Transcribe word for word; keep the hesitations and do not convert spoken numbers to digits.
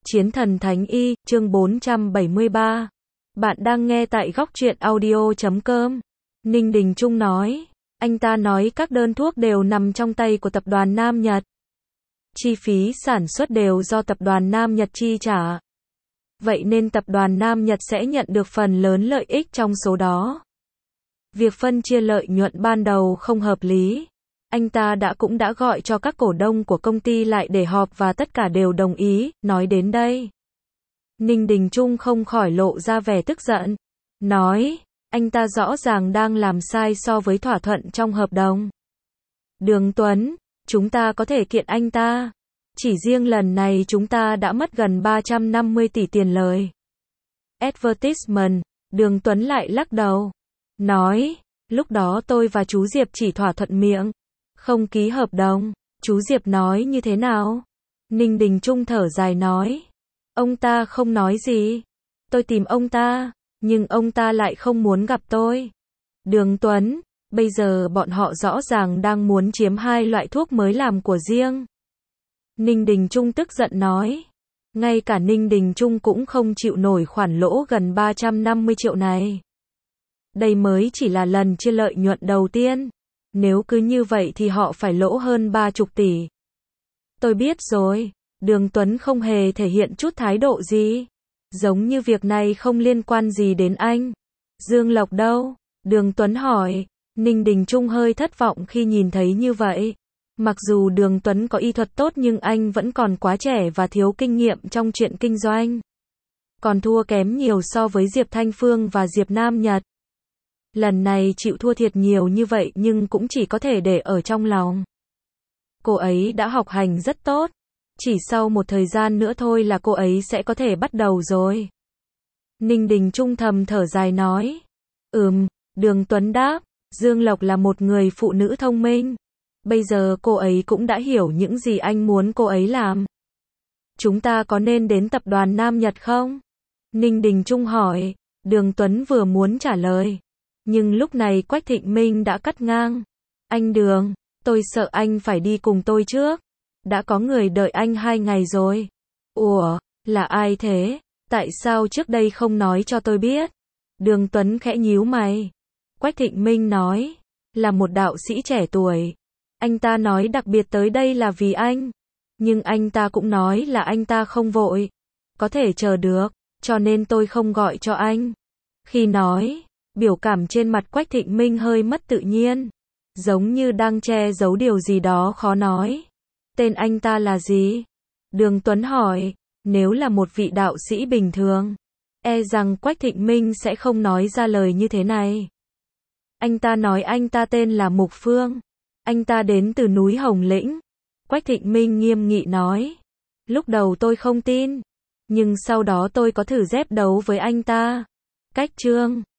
Chiến thần Thánh Y, chương bốn trăm bảy mươi ba. Bạn đang nghe tại góc truyện audio chấm com. Ninh Đình Trung nói. Anh ta nói các đơn thuốc đều nằm trong tay của tập đoàn Nam Nhật. Chi phí sản xuất đều do tập đoàn Nam Nhật chi trả. Vậy nên tập đoàn Nam Nhật sẽ nhận được phần lớn lợi ích trong số đó. Việc phân chia lợi nhuận ban đầu không hợp lý. Anh ta đã cũng đã gọi cho các cổ đông của công ty lại để họp và tất cả đều đồng ý. Nói đến đây, Ninh Đình Trung không khỏi lộ ra vẻ tức giận. Nói, anh ta rõ ràng đang làm sai so với thỏa thuận trong hợp đồng. Đường Tuấn, chúng ta có thể kiện anh ta. Chỉ riêng lần này chúng ta đã mất gần ba trăm năm mươi tỷ tiền lời. Advertisement, Đường Tuấn lại lắc đầu. Nói, lúc đó tôi và chú Diệp chỉ thỏa thuận miệng, không ký hợp đồng. Chú Diệp nói như thế nào? Ninh Đình Trung thở dài nói. Ông ta không nói gì. Tôi tìm ông ta, nhưng ông ta lại không muốn gặp tôi. Đường Tuấn, bây giờ bọn họ rõ ràng đang muốn chiếm hai loại thuốc mới làm của riêng. Ninh Đình Trung tức giận nói. Ngay cả Ninh Đình Trung cũng không chịu nổi khoản lỗ gần ba trăm năm mươi triệu này. Đây mới chỉ là lần chia lợi nhuận đầu tiên. Nếu cứ như vậy thì họ phải lỗ hơn ba mươi tỷ. Tôi biết rồi. Đường Tuấn không hề thể hiện chút thái độ gì. Giống như việc này không liên quan gì đến anh. Dương Lộc đâu? Đường Tuấn hỏi. Ninh Đình Trung hơi thất vọng khi nhìn thấy như vậy. Mặc dù Đường Tuấn có y thuật tốt nhưng anh vẫn còn quá trẻ và thiếu kinh nghiệm trong chuyện kinh doanh. Còn thua kém nhiều so với Diệp Thanh Phương và Diệp Nam Nhật. Lần này chịu thua thiệt nhiều như vậy nhưng cũng chỉ có thể để ở trong lòng. Cô ấy đã học hành rất tốt. Chỉ sau một thời gian nữa thôi là cô ấy sẽ có thể bắt đầu rồi. Ninh Đình Trung thầm thở dài nói. Ừm, Đường Tuấn đáp. Dương Lộc là một người phụ nữ thông minh. Bây giờ cô ấy cũng đã hiểu những gì anh muốn cô ấy làm. Chúng ta có nên đến tập đoàn Nam Nhật không? Ninh Đình Trung hỏi. Đường Tuấn vừa muốn trả lời. Nhưng lúc này Quách Thịnh Minh đã cắt ngang. Anh Đường, tôi sợ anh phải đi cùng tôi trước. Đã có người đợi anh hai ngày rồi. Ủa, là ai thế? Tại sao trước đây không nói cho tôi biết? Đường Tuấn khẽ nhíu mày. Quách Thịnh Minh nói. Là một đạo sĩ trẻ tuổi. Anh ta nói đặc biệt tới đây là vì anh. Nhưng anh ta cũng nói là anh ta không vội. Có thể chờ được, cho nên tôi không gọi cho anh. Khi nói, biểu cảm trên mặt Quách Thịnh Minh hơi mất tự nhiên. Giống như đang che giấu điều gì đó khó nói. Tên anh ta là gì? Đường Tuấn hỏi. Nếu là một vị đạo sĩ bình thường, e rằng Quách Thịnh Minh sẽ không nói ra lời như thế này. Anh ta nói anh ta tên là Mục Phương. Anh ta đến từ núi Hồng Lĩnh. Quách Thịnh Minh nghiêm nghị nói. Lúc đầu tôi không tin. Nhưng sau đó tôi có thử dép đấu với anh ta. Cách chương